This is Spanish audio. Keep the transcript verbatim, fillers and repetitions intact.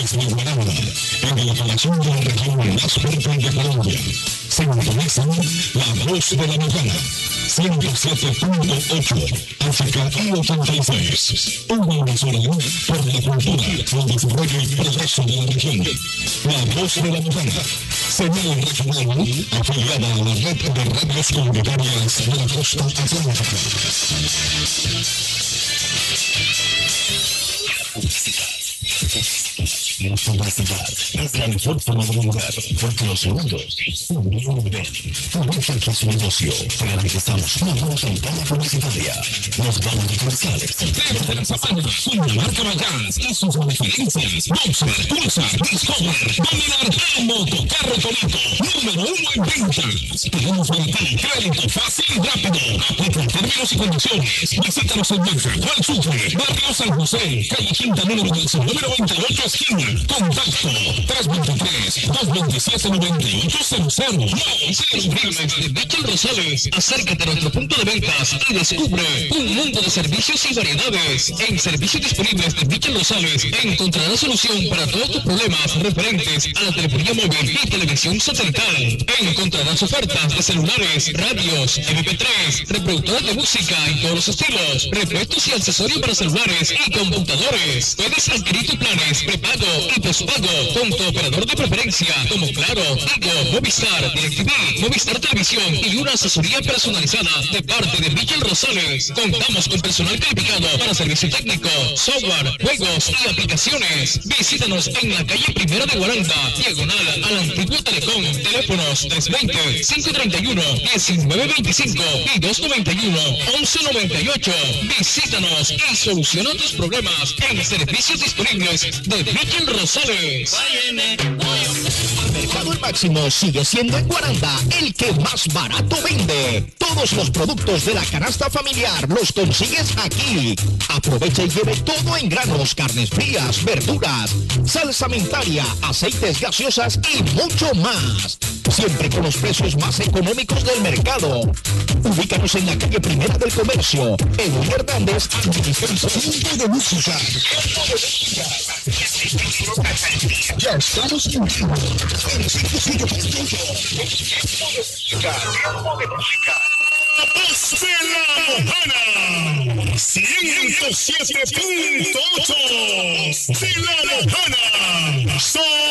Carnes de Guaranda, en la colección de la región más fuerte de Colombia. Sintonizan La Voz de la Mojana, ciento siete punto ocho, H K I ochenta y seis. Una emisora por la cultura, el desarrollo y progreso de la región. La Voz de la Mojana, señal regional afiliada a la red de radios comunitarias de la costa atlántica. La publicidad es la mejor forma de lograr, porque los segundos son bien bien. Aprovecha tu negocio. Garantizamos una buena campaña publicitaria. Nos vamos a comerciales. Pero de las hazañas, una marca Vallaz y sus referencias. Boxer, Pulsar, Discover, Dominar, Moto, Carro Tomato, número uno en ventas. Tenemos ventaja, crédito fácil y rápido. Aplica términos y condiciones. Visítanos en Mesa, Juan Sucre, Barrio San José, calle Quinta, número diez, número veintiocho, esquina. Contacto tres dos tres, dos dos siete, nueve ocho cero cero. De Michel Rosales, acércate a nuestro punto de ventas y descubre un mundo de servicios y variedades. En servicios disponibles de Michel Rosales encontrarás solución para todos tus problemas referentes a la telefonía móvil y televisión satelital. Encontrarás ofertas de celulares, radios, eme pe tres, reproductores de música en todos los estilos, repuestos y accesorios para celulares y computadores. Puedes adquirir tus planes prepago y pospago con tu operador de preferencia como Claro, Tigo, Movistar, DirecTV, Movistar Televisión y una asesoría personalizada de parte de Michel Rosales. Contamos con personal calificado para servicio técnico, software, juegos y aplicaciones. Visítanos en la calle Primera de Guaranda, diagonal al antiguo Telecom. Teléfonos tres dos cero, cinco tres uno, uno nueve dos cinco y dos nueve uno, once noventa y ocho. Visítanos y soluciona tus problemas en servicios disponibles de Michel Rosales. Mercado El Máximo sigue siendo en Guaranda el que más barato vende. Todos los productos de la canasta familiar los consigues aquí. Aprovecha y lleve todo en granos, carnes frías, verduras, salsa mentaria, aceites gaseosas y mucho más. Siempre con los precios más económicos del mercado. Ubícanos en la calle Primera del Comercio, en Hernández, Administración de Música. Ya estamos en vivo. Voz de la Mojana, ciento siete punto ocho de la Mojana.